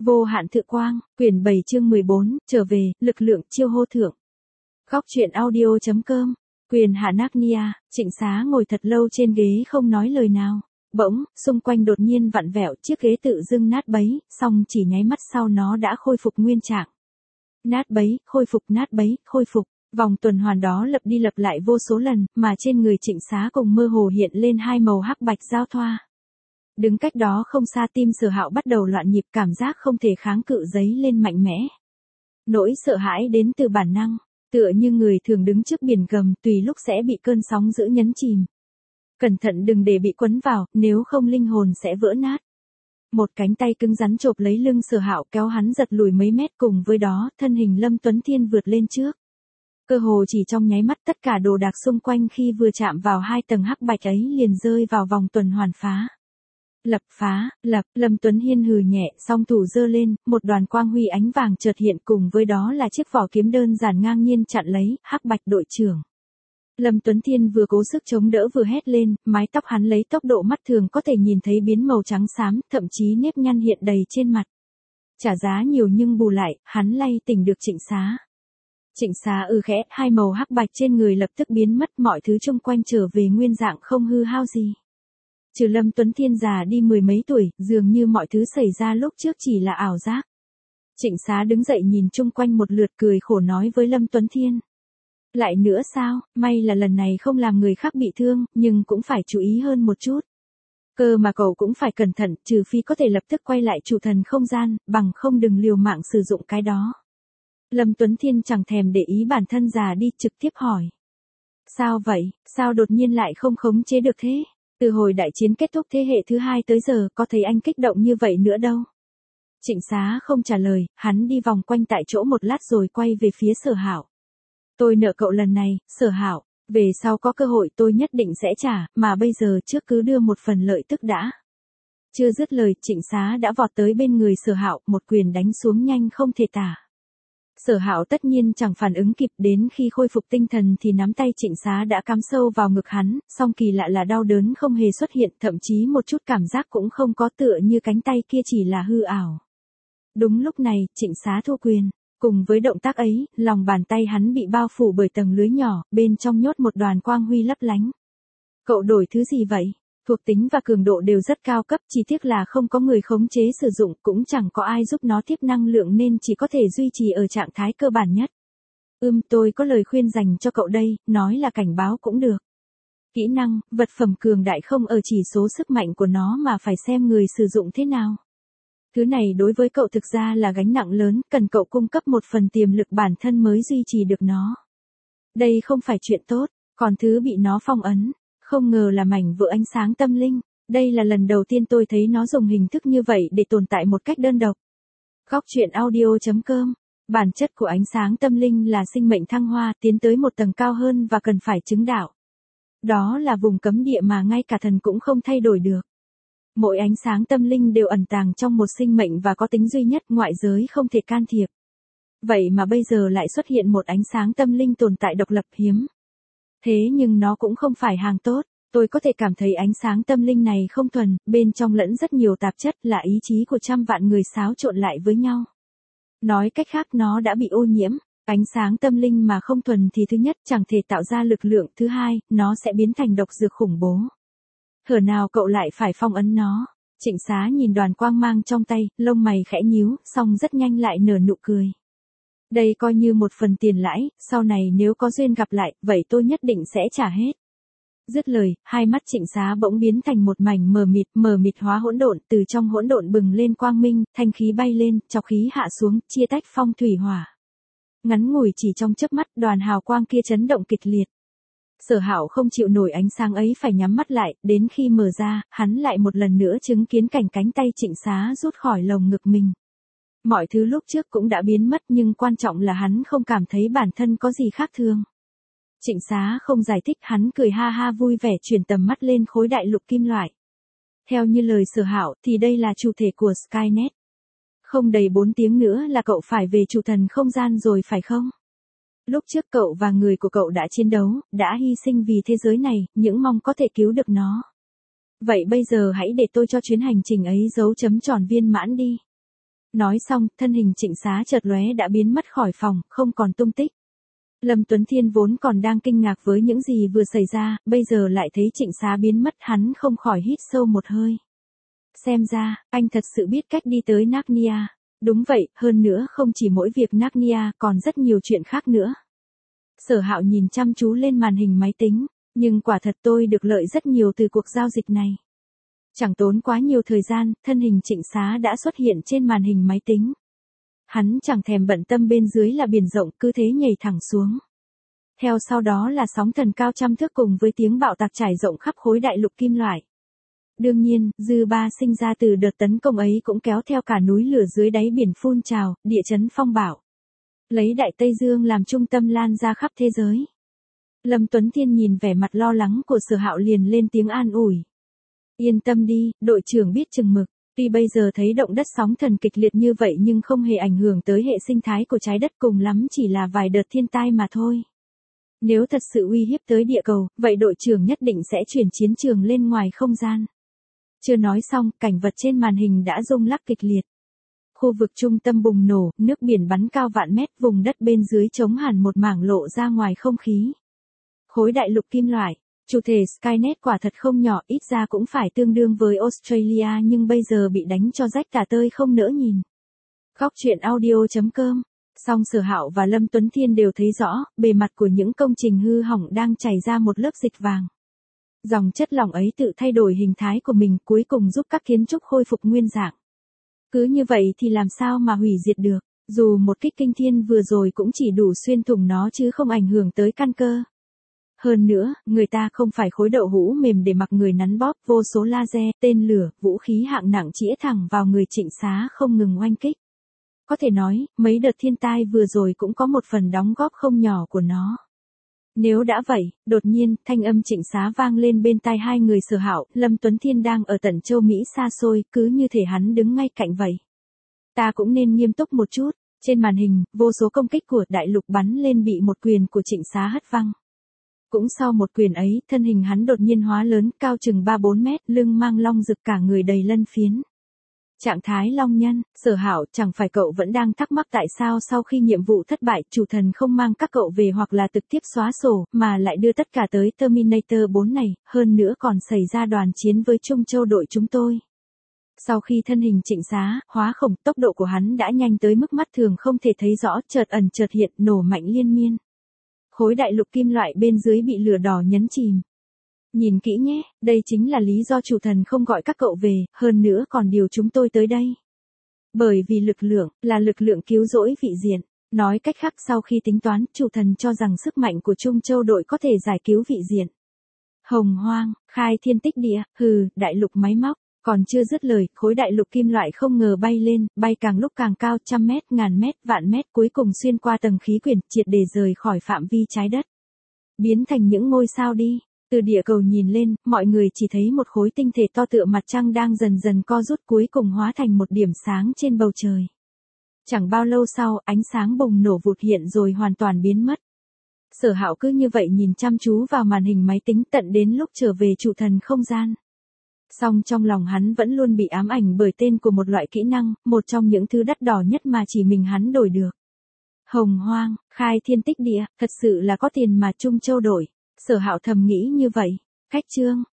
Vô hạn thự quang, quyển 7 chương 14, trở về, lực lượng chiêu hô thượng. Góc truyện audio.com, quyền Hạ Narnia, Trịnh Xá ngồi thật lâu trên ghế không nói lời nào. Bỗng, xung quanh đột nhiên vặn vẹo, chiếc ghế tự dưng nát bấy, xong chỉ nháy mắt sau nó đã khôi phục nguyên trạng. Nát bấy, khôi phục. Vòng tuần hoàn đó lặp đi lặp lại vô số lần, mà trên người Trịnh Xá cùng mơ hồ hiện lên hai màu hắc bạch giao thoa. Đứng cách đó không xa, tim Sở Hạo bắt đầu loạn nhịp, cảm giác không thể kháng cự dấy lên mạnh mẽ. Nỗi sợ hãi đến từ bản năng, tựa như người thường đứng trước biển gầm, tùy lúc sẽ bị cơn sóng dữ nhấn chìm. Cẩn thận đừng để bị quấn vào, nếu không linh hồn sẽ vỡ nát. Một cánh tay cứng rắn chộp lấy lưng Sở Hạo, kéo hắn giật lùi mấy mét, cùng với đó, thân hình Lâm Tuấn Thiên vượt lên trước. Cơ hồ chỉ trong nháy mắt, tất cả đồ đạc xung quanh khi vừa chạm vào hai tầng hắc bạch ấy liền rơi vào vòng tuần hoàn phá. Lâm Tuấn Hiên hừ nhẹ, song thủ giơ lên, một đoàn quang huy ánh vàng chợt hiện, cùng với đó là chiếc vỏ kiếm đơn giản ngang nhiên chặn lấy, hắc bạch đội trưởng. Lâm Tuấn Thiên vừa cố sức chống đỡ vừa hét lên, mái tóc hắn lấy tốc độ mắt thường có thể nhìn thấy biến màu trắng xám, thậm chí nếp nhăn hiện đầy trên mặt. Trả giá nhiều nhưng bù lại, hắn lay tỉnh được Trịnh Xá. Trịnh Xá khẽ, hai màu hắc bạch trên người lập tức biến mất, mọi thứ xung quanh trở về nguyên dạng không hư hao gì. Trừ Lâm Tuấn Thiên già đi mười mấy tuổi, dường như mọi thứ xảy ra lúc trước chỉ là ảo giác. Trịnh Xá đứng dậy nhìn chung quanh một lượt, cười khổ nói với Lâm Tuấn Thiên. Lại nữa sao, may là lần này không làm người khác bị thương, nhưng cũng phải chú ý hơn một chút. Cơ mà cậu cũng phải cẩn thận, trừ phi có thể lập tức quay lại chủ thần không gian, bằng không đừng liều mạng sử dụng cái đó. Lâm Tuấn Thiên chẳng thèm để ý bản thân già đi, trực tiếp hỏi. Sao vậy, sao đột nhiên lại không khống chế được thế? Từ hồi đại chiến kết thúc thế hệ thứ 2 tới giờ, có thấy anh kích động như vậy nữa đâu. Trịnh Xá không trả lời, hắn đi vòng quanh tại chỗ một lát rồi quay về phía Sở Hạo. Tôi nợ cậu lần này, Sở Hạo, về sau có cơ hội tôi nhất định sẽ trả, mà bây giờ trước cứ đưa một phần lợi tức đã. Chưa dứt lời, Trịnh Xá đã vọt tới bên người Sở Hạo, một quyền đánh xuống nhanh không thể tả. Sở Hạo tất nhiên chẳng phản ứng kịp, đến khi khôi phục tinh thần thì nắm tay Trịnh Xá đã cắm sâu vào ngực hắn, song kỳ lạ là đau đớn không hề xuất hiện, thậm chí một chút cảm giác cũng không có, tựa như cánh tay kia chỉ là hư ảo. Đúng lúc này, Trịnh Xá thu quyền, cùng với động tác ấy, lòng bàn tay hắn bị bao phủ bởi tầng lưới nhỏ, bên trong nhốt một đoàn quang huy lấp lánh. Cậu đổi thứ gì vậy? Thuộc tính và cường độ đều rất cao cấp, chỉ tiếc là không có người khống chế sử dụng, cũng chẳng có ai giúp nó tiếp năng lượng nên chỉ có thể duy trì ở trạng thái cơ bản nhất. Tôi có lời khuyên dành cho cậu đây, nói là cảnh báo cũng được. Kỹ năng, vật phẩm cường đại không ở chỉ số sức mạnh của nó mà phải xem người sử dụng thế nào. Thứ này đối với cậu thực ra là gánh nặng lớn, cần cậu cung cấp một phần tiềm lực bản thân mới duy trì được nó. Đây không phải chuyện tốt, còn thứ bị nó phong ấn. Không ngờ là mảnh vỡ ánh sáng tâm linh, đây là lần đầu tiên tôi thấy nó dùng hình thức như vậy để tồn tại một cách đơn độc. Góc truyện audio.com, bản chất của ánh sáng tâm linh là sinh mệnh thăng hoa, tiến tới một tầng cao hơn và cần phải chứng đạo. Đó là vùng cấm địa mà ngay cả thần cũng không thay đổi được. Mỗi ánh sáng tâm linh đều ẩn tàng trong một sinh mệnh và có tính duy nhất, ngoại giới không thể can thiệp. Vậy mà bây giờ lại xuất hiện một ánh sáng tâm linh tồn tại độc lập hiếm. Thế nhưng nó cũng không phải hàng tốt, tôi có thể cảm thấy ánh sáng tâm linh này không thuần, bên trong lẫn rất nhiều tạp chất, là ý chí của trăm vạn người xáo trộn lại với nhau. Nói cách khác, nó đã bị ô nhiễm. Ánh sáng tâm linh mà không thuần thì thứ nhất chẳng thể tạo ra lực lượng, thứ hai, nó sẽ biến thành độc dược khủng bố. Hở nào cậu lại phải phong ấn nó? Trịnh Xá nhìn đoàn quang mang trong tay, lông mày khẽ nhíu, song rất nhanh lại nở nụ cười. Đây coi như một phần tiền lãi, sau này nếu có duyên gặp lại, vậy tôi nhất định sẽ trả hết. Dứt lời, hai mắt Trịnh Xá bỗng biến thành một mảnh mờ mịt hóa hỗn độn, từ trong hỗn độn bừng lên quang minh, thanh khí bay lên, trọc khí hạ xuống, chia tách phong thủy hỏa. Ngắn ngủi chỉ trong chớp mắt, đoàn hào quang kia chấn động kịch liệt. Sở Hạo không chịu nổi ánh sáng ấy phải nhắm mắt lại, đến khi mở ra, hắn lại một lần nữa chứng kiến cảnh cánh tay Trịnh Xá rút khỏi lồng ngực mình. Mọi thứ lúc trước cũng đã biến mất, nhưng quan trọng là hắn không cảm thấy bản thân có gì khác thường. Trịnh Xá không giải thích, hắn cười ha ha vui vẻ, chuyển tầm mắt lên khối đại lục kim loại. Theo như lời Sở Hạo thì đây là chủ thể của Skynet. Không đầy 4 tiếng nữa là cậu phải về chủ thần không gian rồi phải không? Lúc trước cậu và người của cậu đã chiến đấu, đã hy sinh vì thế giới này, những mong có thể cứu được nó. Vậy bây giờ hãy để tôi cho chuyến hành trình ấy dấu chấm tròn viên mãn đi. Nói xong, thân hình Trịnh Xá chợt lóe đã biến mất khỏi phòng, không còn tung tích. Lâm Tuấn Thiên vốn còn đang kinh ngạc với những gì vừa xảy ra, bây giờ lại thấy Trịnh Xá biến mất, hắn không khỏi hít sâu một hơi. Xem ra, anh thật sự biết cách đi tới Narnia. Đúng vậy, hơn nữa không chỉ mỗi việc Narnia, còn rất nhiều chuyện khác nữa. Sở Hạo nhìn chăm chú lên màn hình máy tính, nhưng quả thật tôi được lợi rất nhiều từ cuộc giao dịch này. Chẳng tốn quá nhiều thời gian, thân hình Trịnh Xá đã xuất hiện trên màn hình máy tính. Hắn chẳng thèm bận tâm bên dưới là biển rộng, cứ thế nhảy thẳng xuống. Theo sau đó là sóng thần cao trăm thước cùng với tiếng bạo tạc trải rộng khắp khối đại lục kim loại. Đương nhiên, dư ba sinh ra từ đợt tấn công ấy cũng kéo theo cả núi lửa dưới đáy biển phun trào, địa chấn phong bạo. Lấy Đại Tây Dương làm trung tâm lan ra khắp thế giới. Lâm Tuấn Thiên nhìn vẻ mặt lo lắng của Sở Hạo liền lên tiếng an ủi. Yên tâm đi, đội trưởng biết chừng mực. Tuy bây giờ thấy động đất sóng thần kịch liệt như vậy nhưng không hề ảnh hưởng tới hệ sinh thái của trái đất, cùng lắm chỉ là vài đợt thiên tai mà thôi. Nếu thật sự uy hiếp tới địa cầu, vậy đội trưởng nhất định sẽ chuyển chiến trường lên ngoài không gian. Chưa nói xong, cảnh vật trên màn hình đã rung lắc kịch liệt. Khu vực trung tâm bùng nổ, nước biển bắn cao vạn mét, vùng đất bên dưới trống hẳn một mảng lộ ra ngoài không khí. Khối đại lục kim loại, chủ thể Skynet quả thật không nhỏ, ít ra cũng phải tương đương với Australia, nhưng bây giờ bị đánh cho rách cả tơi không nỡ nhìn. Góc truyện audio.com. Song Sở Hạo và Lâm Tuấn Thiên đều thấy rõ, bề mặt của những công trình hư hỏng đang chảy ra một lớp dịch vàng. Dòng chất lỏng ấy tự thay đổi hình thái của mình, cuối cùng giúp các kiến trúc khôi phục nguyên dạng. Cứ như vậy thì làm sao mà hủy diệt được, dù một kích kinh thiên vừa rồi cũng chỉ đủ xuyên thủng nó chứ không ảnh hưởng tới căn cơ. Hơn nữa, người ta không phải khối đậu hũ mềm để mặc người nắn bóp, vô số laser, tên lửa, vũ khí hạng nặng chĩa thẳng vào người Trịnh Xá không ngừng oanh kích. Có thể nói, mấy đợt thiên tai vừa rồi cũng có một phần đóng góp không nhỏ của nó. Nếu đã vậy, đột nhiên, thanh âm Trịnh Xá vang lên bên tai hai người Sở Hạo, Lâm Tuấn Thiên đang ở tận châu Mỹ xa xôi, cứ như thể hắn đứng ngay cạnh vậy. Ta cũng nên nghiêm túc một chút. Trên màn hình, vô số công kích của đại lục bắn lên bị một quyền của Trịnh Xá hất văng. Cũng sau một quyền ấy, thân hình hắn đột nhiên hóa lớn, cao chừng 3-4 mét, lưng mang long rực, cả người đầy lân phiến. Trạng thái long nhân. Sở Hạo, chẳng phải cậu vẫn đang thắc mắc tại sao sau khi nhiệm vụ thất bại, chủ thần không mang các cậu về hoặc là trực tiếp xóa sổ, mà lại đưa tất cả tới Terminator 4 này, hơn nữa còn xảy ra đoàn chiến với Trung Châu đội chúng tôi. Sau khi thân hình Trịnh Xá hóa khổng, tốc độ của hắn đã nhanh tới mức mắt thường không thể thấy rõ, chợt ẩn chợt hiện, nổ mạnh liên miên. Khối đại lục kim loại bên dưới bị lửa đỏ nhấn chìm. Nhìn kỹ nhé, đây chính là lý do chủ thần không gọi các cậu về, hơn nữa còn điều chúng tôi tới đây. Bởi vì lực lượng, là lực lượng cứu rỗi vị diện. Nói cách khác, sau khi tính toán, chủ thần cho rằng sức mạnh của Trung Châu đội có thể giải cứu vị diện. Hồng hoang, khai thiên tích địa, đại lục máy móc. Còn chưa dứt lời, khối đại lục kim loại không ngờ bay lên, bay càng lúc càng cao, 100 mét, ngàn mét, vạn mét, cuối cùng xuyên qua tầng khí quyển, triệt để rời khỏi phạm vi trái đất. Biến thành những ngôi sao đi. Từ địa cầu nhìn lên, mọi người chỉ thấy một khối tinh thể to tựa mặt trăng đang dần dần co rút, cuối cùng hóa thành một điểm sáng trên bầu trời. Chẳng bao lâu sau, ánh sáng bùng nổ vụt hiện rồi hoàn toàn biến mất. Sở Hạo cứ như vậy nhìn chăm chú vào màn hình máy tính tận đến lúc trở về trụ thần không gian. Song trong lòng hắn vẫn luôn bị ám ảnh bởi tên của một loại kỹ năng, một trong những thứ đắt đỏ nhất mà chỉ mình hắn đổi được. Hồng hoang, khai thiên tích địa, thật sự là có tiền mà Trung Châu đổi. Sở Hạo thầm nghĩ như vậy. Cách chương